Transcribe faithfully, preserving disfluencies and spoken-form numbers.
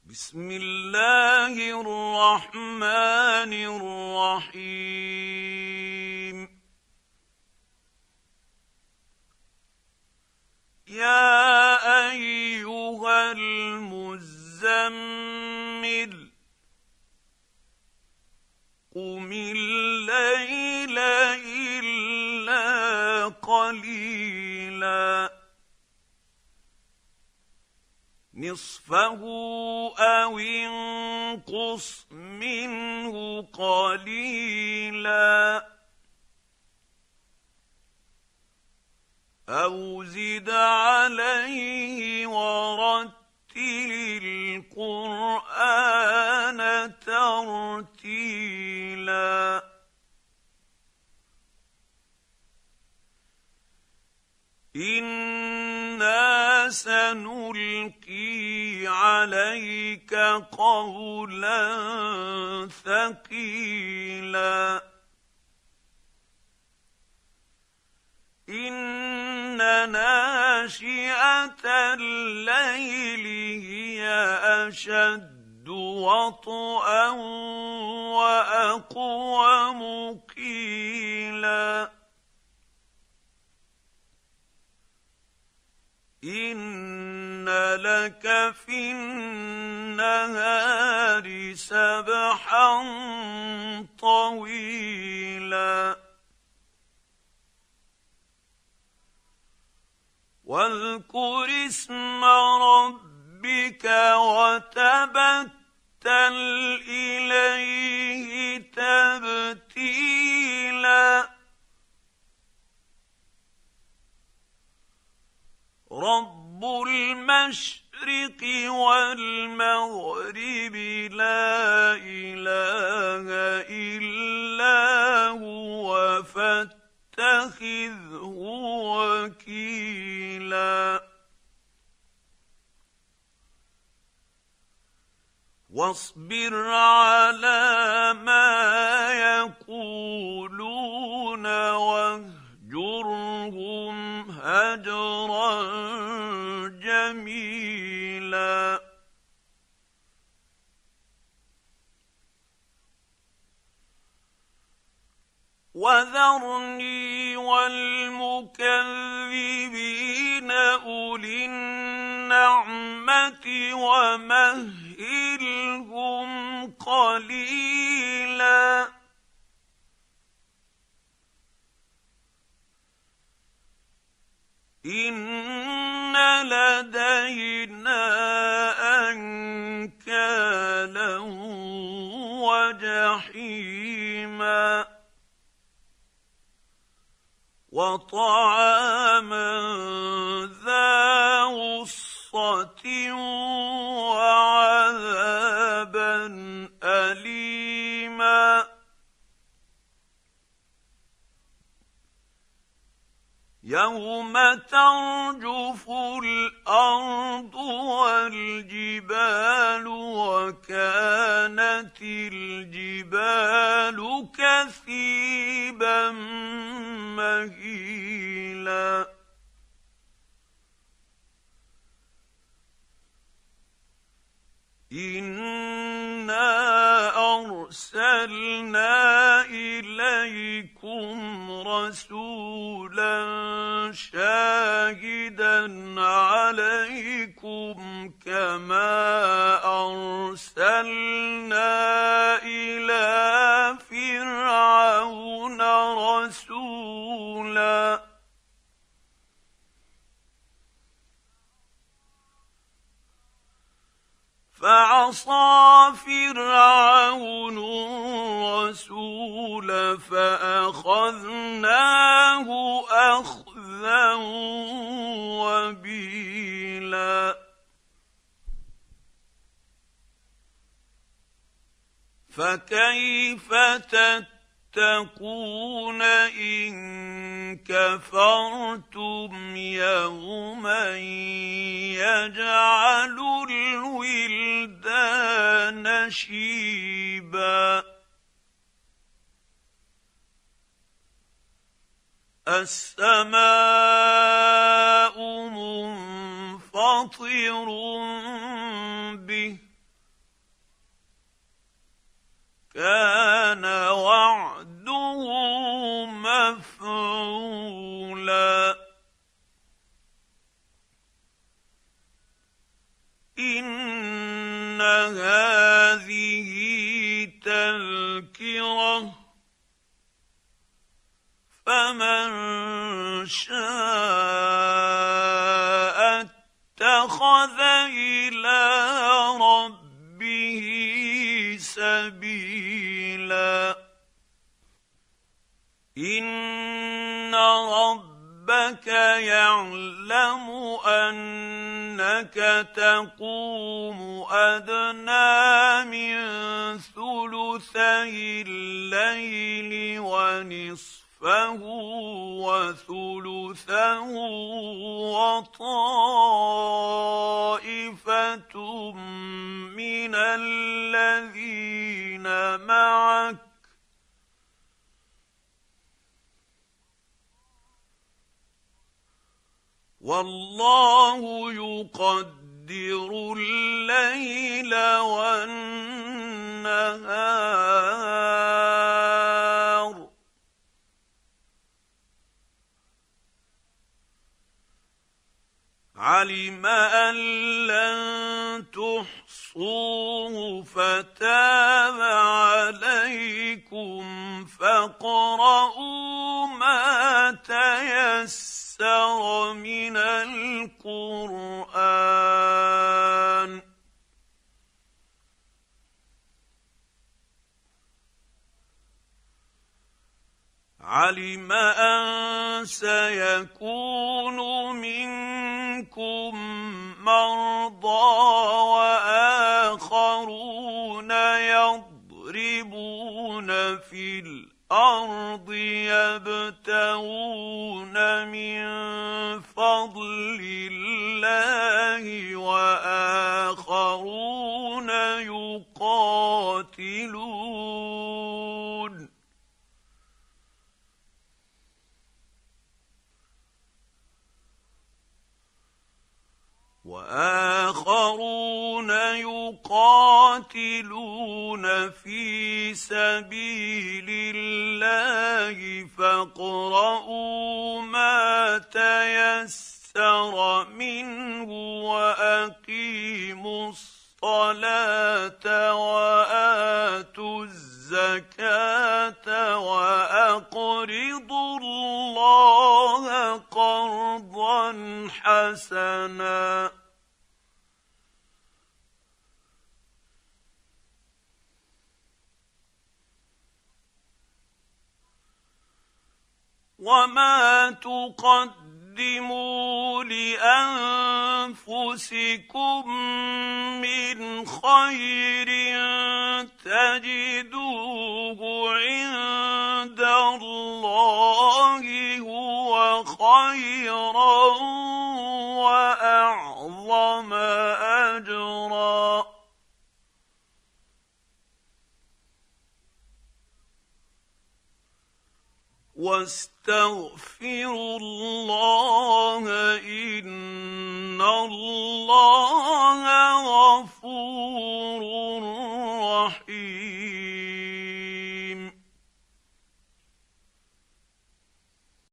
بسم الله الرحمن الرحيم. يا أيها المزمل قم الليل إلا قليلا نصفه أو انقص منه قليلا أو زد عليه ورتل القرآن ترتيلا إنا سنلقي عليك قولا ثقيلا إن ناشئة الليل هي أشد وطئا وأقوم قيلا إن لك في النهار سبحا طويلا واذكر اسم ربك وتبتل إليه تبتيلا رب المشرق والمغرب لا إله إلا هو فاتخذه وكيلا واصبر على ما يقولون واهجرهم هجرا جميلا وذرني والمكذبين أولي النعمة ومهلهم قليلا إن لدينا أنكالا وجحيما وطعاما ذا غصة وعذابا أليما يوم ترجف الأرض والجبال وكانت الجبال كثيبا مهيلا إنا أرسلنا إليكم رسولا شاهدا عليكم كما أرسلنا إلى فرعون رسولا فعصى فرعون الرسول فأخذناه أخذا وبيلا فكيف تتقون إن كفرتم يوما يجعل الولدان شيبا السماء منفطر به كان وعده مفعولا إن هذه تذكرة فمن شاء اتخذ إلى ربه سبيلا إن ربك يعلم أنك تقوم أدنى من ثلثي الليل ونصفه وثلثه وطائفة من الذين معك والله يقدر الليل والنهار علم أن لن تحصوه فتاب عليكم فاقرؤوا ما تيسر من القرآن علم أن سيكون منكم مرضى وآخرون يضربون في الأرض يبتغون من فضل الله وآخرون يقاتلون وآخرون يقاتلون في سبيل الله فاقرؤوا ما تيسر منه وأقيموا الصلاة وآتوا الزكاة وأقرضوا الله قرضا حسنا وما تقدموا لأنفسكم من خير تجدوه عند الله هو خيرا وأعظم أجرا واستغفروا الله